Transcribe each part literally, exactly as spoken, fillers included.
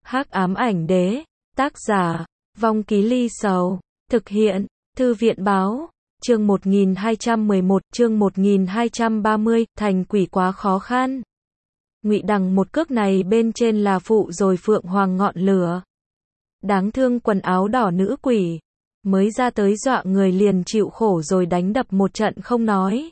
Hắc ám ảnh đế, tác giả, Vong Ký Ly Sầu, thực hiện, Thư viện báo, chương một nghìn hai trăm mười một, chương một nghìn hai trăm ba mươi, thành quỷ quá khó khăn. Ngụy Đằng một cước này bên trên là phụ rồi phượng hoàng ngọn lửa. Đáng thương quần áo đỏ nữ quỷ, mới ra tới dọa người liền chịu khổ rồi đánh đập một trận không nói.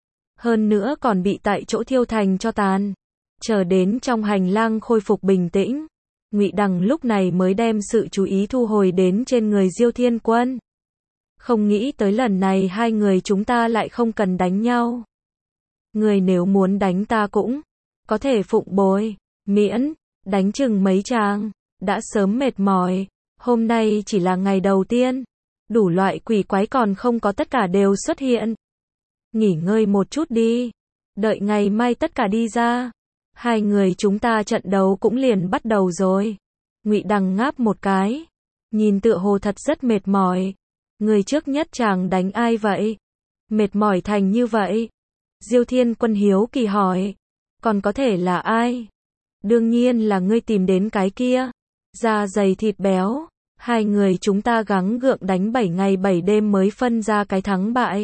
Hơn nữa còn bị tại chỗ thiêu thành cho tàn. Chờ đến trong hành lang khôi phục bình tĩnh, Ngụy Đằng lúc này mới đem sự chú ý thu hồi đến trên người Diêu Thiên Quân. Không nghĩ tới lần này hai người chúng ta lại không cần đánh nhau. Người nếu muốn đánh ta cũng có thể phụng bồi, miễn đánh chừng mấy tràng, đã sớm mệt mỏi, hôm nay chỉ là ngày đầu tiên, đủ loại quỷ quái còn không có tất cả đều xuất hiện. Nghỉ ngơi một chút đi, đợi ngày mai tất cả đi ra. Hai người chúng ta trận đấu cũng liền bắt đầu rồi. Ngụy Đằng ngáp một cái, nhìn tựa hồ thật rất mệt mỏi. Người trước nhất chàng đánh ai vậy? Mệt mỏi thành như vậy. Diêu Thiên Quân hiếu kỳ hỏi, còn có thể là ai? Đương nhiên là ngươi tìm đến cái kia, da dày thịt béo. Hai người chúng ta gắng gượng đánh bảy ngày bảy đêm mới phân ra cái thắng bại.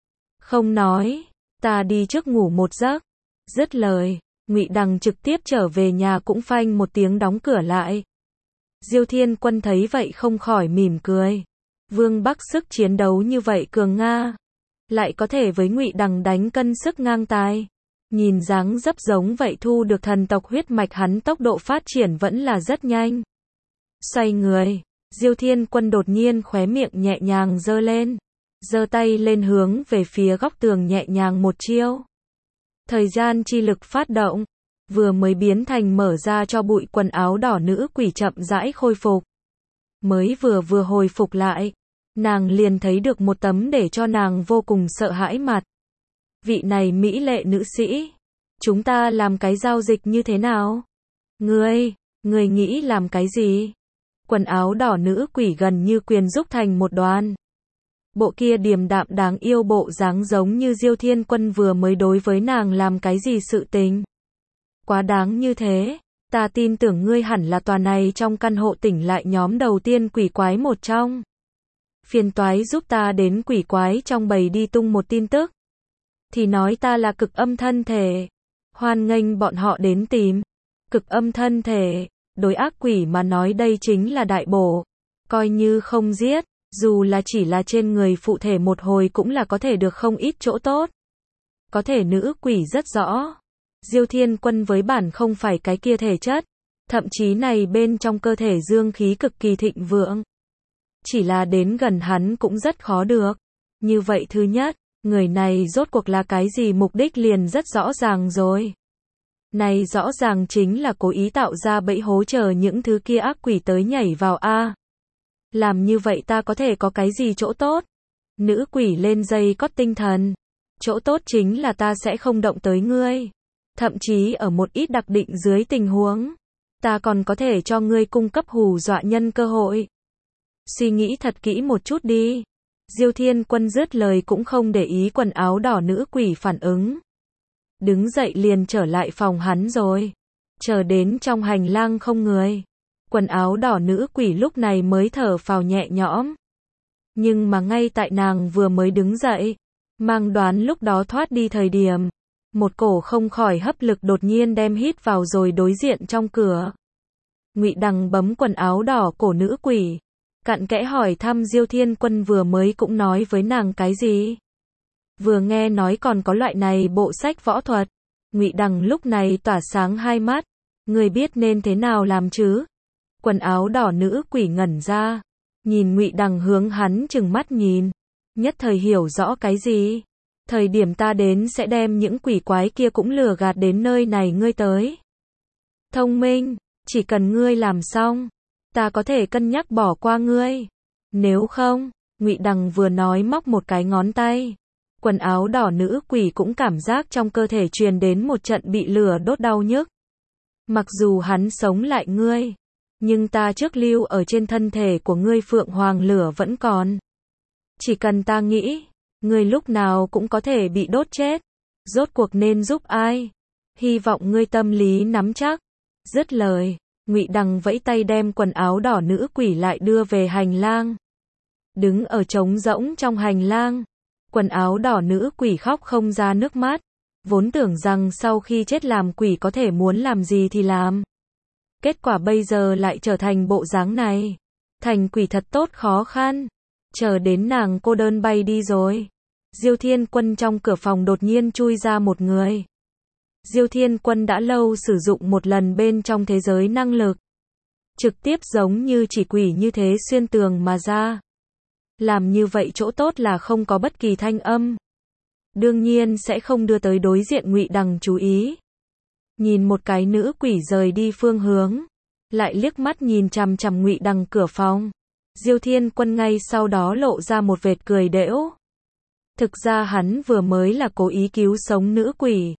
Không nói, ta đi trước ngủ một giấc. Dứt lời, Ngụy Đằng trực tiếp trở về nhà cũng phanh một tiếng đóng cửa lại. Diêu Thiên Quân thấy vậy không khỏi mỉm cười. Vương Bắc sức chiến đấu như vậy cường nga, lại có thể với Ngụy Đằng đánh cân sức ngang tài. Nhìn dáng dấp giống vậy thu được thần tộc huyết mạch hắn tốc độ phát triển vẫn là rất nhanh. Xoay người, Diêu Thiên Quân đột nhiên khóe miệng nhẹ nhàng giơ lên, giơ tay lên hướng về phía góc tường nhẹ nhàng một chiêu. Thời gian chi lực phát động, vừa mới biến thành mở ra cho bụi quần áo đỏ nữ quỷ chậm rãi khôi phục. Mới vừa vừa hồi phục lại, nàng liền thấy được một tấm để cho nàng vô cùng sợ hãi mặt. Vị này mỹ lệ nữ sĩ, chúng ta làm cái giao dịch như thế nào? Ngươi, ngươi nghĩ làm cái gì? Quần áo đỏ nữ quỷ gần như quyền rúc thành một đoàn. Bộ kia điềm đạm đáng yêu bộ dáng giống như Diêu Thiên Quân vừa mới đối với nàng làm cái gì sự tình. Quá đáng như thế, ta tin tưởng ngươi hẳn là tòa này trong căn hộ tỉnh lại nhóm đầu tiên quỷ quái một trong. Phiền toái giúp ta đến quỷ quái trong bầy đi tung một tin tức. Thì nói ta là cực âm thân thể. Hoan nghênh bọn họ đến tìm. Cực âm thân thể, đối ác quỷ mà nói đây chính là đại bổ. Coi như không giết, dù là chỉ là trên người phụ thể một hồi cũng là có thể được không ít chỗ tốt. Có thể nữ quỷ rất rõ. Diêu Thiên Quân với bản không phải cái kia thể chất. Thậm chí này bên trong cơ thể dương khí cực kỳ thịnh vượng. Chỉ là đến gần hắn cũng rất khó được. Như vậy thứ nhất, người này rốt cuộc là cái gì mục đích liền rất rõ ràng rồi. Này rõ ràng chính là cố ý tạo ra bẫy hố chờ những thứ kia ác quỷ tới nhảy vào a. Làm như vậy ta có thể có cái gì chỗ tốt? Nữ quỷ lên dây cót tinh thần. Chỗ tốt chính là ta sẽ không động tới ngươi. Thậm chí ở một ít đặc định dưới tình huống, ta còn có thể cho ngươi cung cấp hù dọa nhân cơ hội. Suy nghĩ thật kỹ một chút đi. Diêu Thiên Quân dứt lời cũng không để ý quần áo đỏ nữ quỷ phản ứng. Đứng dậy liền trở lại phòng hắn rồi. Chờ đến trong hành lang không người. Quần áo đỏ nữ quỷ lúc này mới thở phào nhẹ nhõm. Nhưng mà ngay tại nàng vừa mới đứng dậy, mang đoán lúc đó thoát đi thời điểm, một cổ không khỏi hấp lực đột nhiên đem hít vào rồi đối diện trong cửa. Ngụy Đằng bấm quần áo đỏ cổ nữ quỷ, cặn kẽ hỏi thăm Diêu Thiên Quân vừa mới cũng nói với nàng cái gì. Vừa nghe nói còn có loại này bộ sách võ thuật, Ngụy Đằng lúc này tỏa sáng hai mắt, người biết nên thế nào làm chứ? Quần áo đỏ nữ quỷ ngẩn ra, nhìn Ngụy Đằng hướng hắn chừng mắt nhìn, nhất thời hiểu rõ cái gì. Thời điểm ta đến sẽ đem những quỷ quái kia cũng lừa gạt đến nơi này ngươi tới. Thông minh, chỉ cần ngươi làm xong, ta có thể cân nhắc bỏ qua ngươi. Nếu không, Ngụy Đằng vừa nói móc một cái ngón tay. Quần áo đỏ nữ quỷ cũng cảm giác trong cơ thể truyền đến một trận bị lửa đốt đau nhức. Mặc dù hắn sống lại ngươi, nhưng ta trước lưu ở trên thân thể của ngươi phượng hoàng lửa vẫn còn. Chỉ cần ta nghĩ, ngươi lúc nào cũng có thể bị đốt chết. Rốt cuộc nên giúp ai? Hy vọng ngươi tâm lý nắm chắc. Dứt lời, Ngụy Đằng vẫy tay đem quần áo đỏ nữ quỷ lại đưa về hành lang. Đứng ở trống rỗng trong hành lang, quần áo đỏ nữ quỷ khóc không ra nước mắt, vốn tưởng rằng sau khi chết làm quỷ có thể muốn làm gì thì làm. Kết quả bây giờ lại trở thành bộ dáng này. Thành quỷ thật tốt khó khăn. Chờ đến nàng cô đơn bay đi rồi. Diêu Thiên Quân trong cửa phòng đột nhiên chui ra một người. Diêu Thiên Quân đã lâu sử dụng một lần bên trong thế giới năng lực. Trực tiếp giống như chỉ quỷ như thế xuyên tường mà ra. Làm như vậy chỗ tốt là không có bất kỳ thanh âm. Đương nhiên sẽ không đưa tới đối diện Ngụy Đằng chú ý. Nhìn một cái nữ quỷ rời đi phương hướng, lại liếc mắt nhìn chằm chằm Ngụy Đằng cửa phòng. Diêu Thiên Quân ngay sau đó lộ ra một vệt cười đễu. Thực ra hắn vừa mới là cố ý cứu sống nữ quỷ.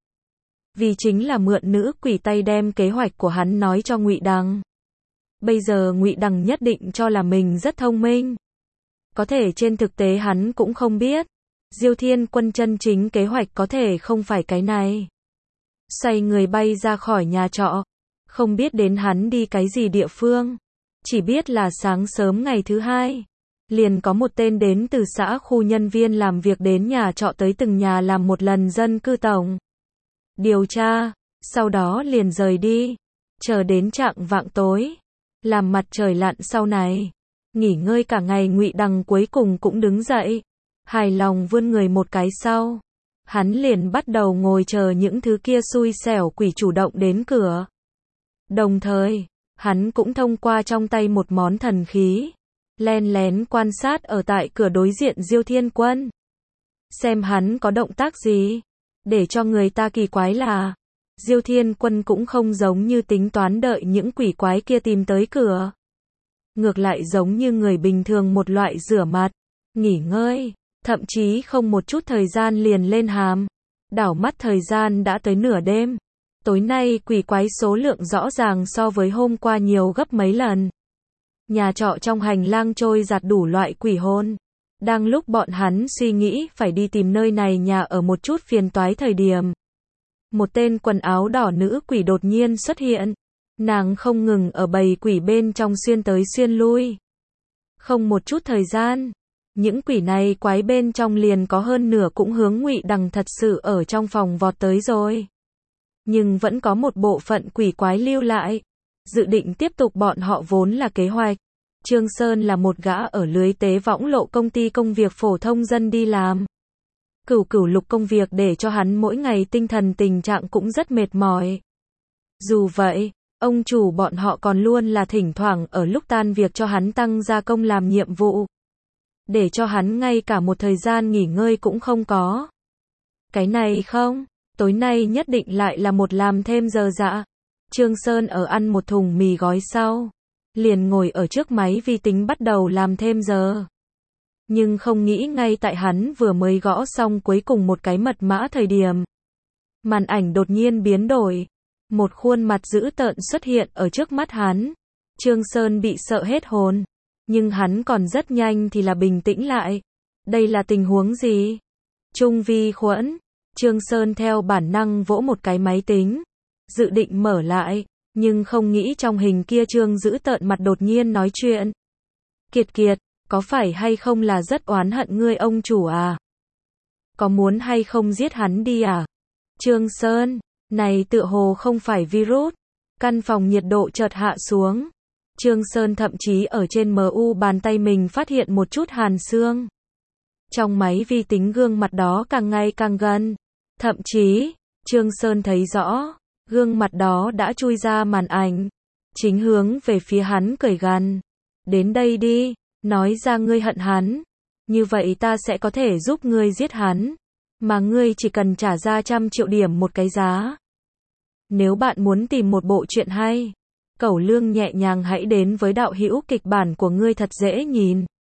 Vì chính là mượn nữ quỷ tay đem kế hoạch của hắn nói cho Ngụy Đằng. Bây giờ Ngụy Đằng nhất định cho là mình rất thông minh. Có thể trên thực tế hắn cũng không biết. Diêu Thiên Quân chân chính kế hoạch có thể không phải cái này. Xoay người bay ra khỏi nhà trọ. Không biết đến hắn đi cái gì địa phương. Chỉ biết là sáng sớm ngày thứ hai. Liền có một tên đến từ xã khu nhân viên làm việc đến nhà trọ tới từng nhà làm một lần dân cư tổng. Điều tra. Sau đó liền rời đi. Chờ đến chạng vạng tối. Làm mặt trời lặn sau này. Nghỉ ngơi cả ngày Ngụy Đằng cuối cùng cũng đứng dậy. Hài lòng vươn người một cái sau. Hắn liền bắt đầu ngồi chờ những thứ kia xui xẻo quỷ chủ động đến cửa. Đồng thời, hắn cũng thông qua trong tay một món thần khí. Len lén quan sát ở tại cửa đối diện Diêu Thiên Quân. Xem hắn có động tác gì. Để cho người ta kỳ quái là, Diêu Thiên Quân cũng không giống như tính toán đợi những quỷ quái kia tìm tới cửa. Ngược lại giống như người bình thường một loại rửa mặt, nghỉ ngơi, thậm chí không một chút thời gian liền lên hàm. Đảo mắt thời gian đã tới nửa đêm. Tối nay quỷ quái số lượng rõ ràng so với hôm qua nhiều gấp mấy lần. Nhà trọ trong hành lang trôi giạt đủ loại quỷ hồn. Đang lúc bọn hắn suy nghĩ phải đi tìm nơi này nhà ở một chút phiền toái thời điểm. Một tên quần áo đỏ nữ quỷ đột nhiên xuất hiện. Nàng không ngừng ở bầy quỷ bên trong xuyên tới xuyên lui. Không một chút thời gian. Những quỷ này quái bên trong liền có hơn nửa cũng hướng Ngụy Đằng thật sự ở trong phòng vọt tới rồi. Nhưng vẫn có một bộ phận quỷ quái lưu lại. Dự định tiếp tục bọn họ vốn là kế hoạch. Trương Sơn là một gã ở lưới tế võng lộ công ty công việc phổ thông dân đi làm. Cửu cửu lục công việc để cho hắn mỗi ngày tinh thần tình trạng cũng rất mệt mỏi. Dù vậy, ông chủ bọn họ còn luôn là thỉnh thoảng ở lúc tan việc cho hắn tăng gia công làm nhiệm vụ. Để cho hắn ngay cả một thời gian nghỉ ngơi cũng không có. Cái này không, tối nay nhất định lại là một làm thêm giờ dạ. Trương Sơn ở ăn một thùng mì gói sau. Liền ngồi ở trước máy vi tính bắt đầu làm thêm giờ. Nhưng không nghĩ ngay tại hắn vừa mới gõ xong cuối cùng một cái mật mã thời điểm. Màn ảnh đột nhiên biến đổi. Một khuôn mặt dữ tợn xuất hiện ở trước mắt hắn. Trương Sơn bị sợ hết hồn. Nhưng hắn còn rất nhanh thì là bình tĩnh lại. Đây là tình huống gì? Trung vi khuẩn. Trương Sơn theo bản năng vỗ một cái máy tính. Dự định mở lại. Nhưng không nghĩ trong hình kia Trương dữ tợn mặt đột nhiên nói chuyện. Kiệt Kiệt, có phải hay không là rất oán hận ngươi ông chủ à? Có muốn hay không giết hắn đi à? Trương Sơn, này tựa hồ không phải virus. Căn phòng nhiệt độ chợt hạ xuống. Trương Sơn thậm chí ở trên em u bàn tay mình phát hiện một chút hàn xương. Trong máy vi tính gương mặt đó càng ngày càng gần. Thậm chí, Trương Sơn thấy rõ, gương mặt đó đã chui ra màn ảnh. Chính hướng về phía hắn cười gằn. Đến đây đi, nói ra ngươi hận hắn. Như vậy ta sẽ có thể giúp ngươi giết hắn. Mà ngươi chỉ cần trả ra trăm triệu điểm một cái giá. Nếu bạn muốn tìm một bộ truyện hay, cẩu lương nhẹ nhàng hãy đến với đạo hữu kịch bản của ngươi thật dễ nhìn.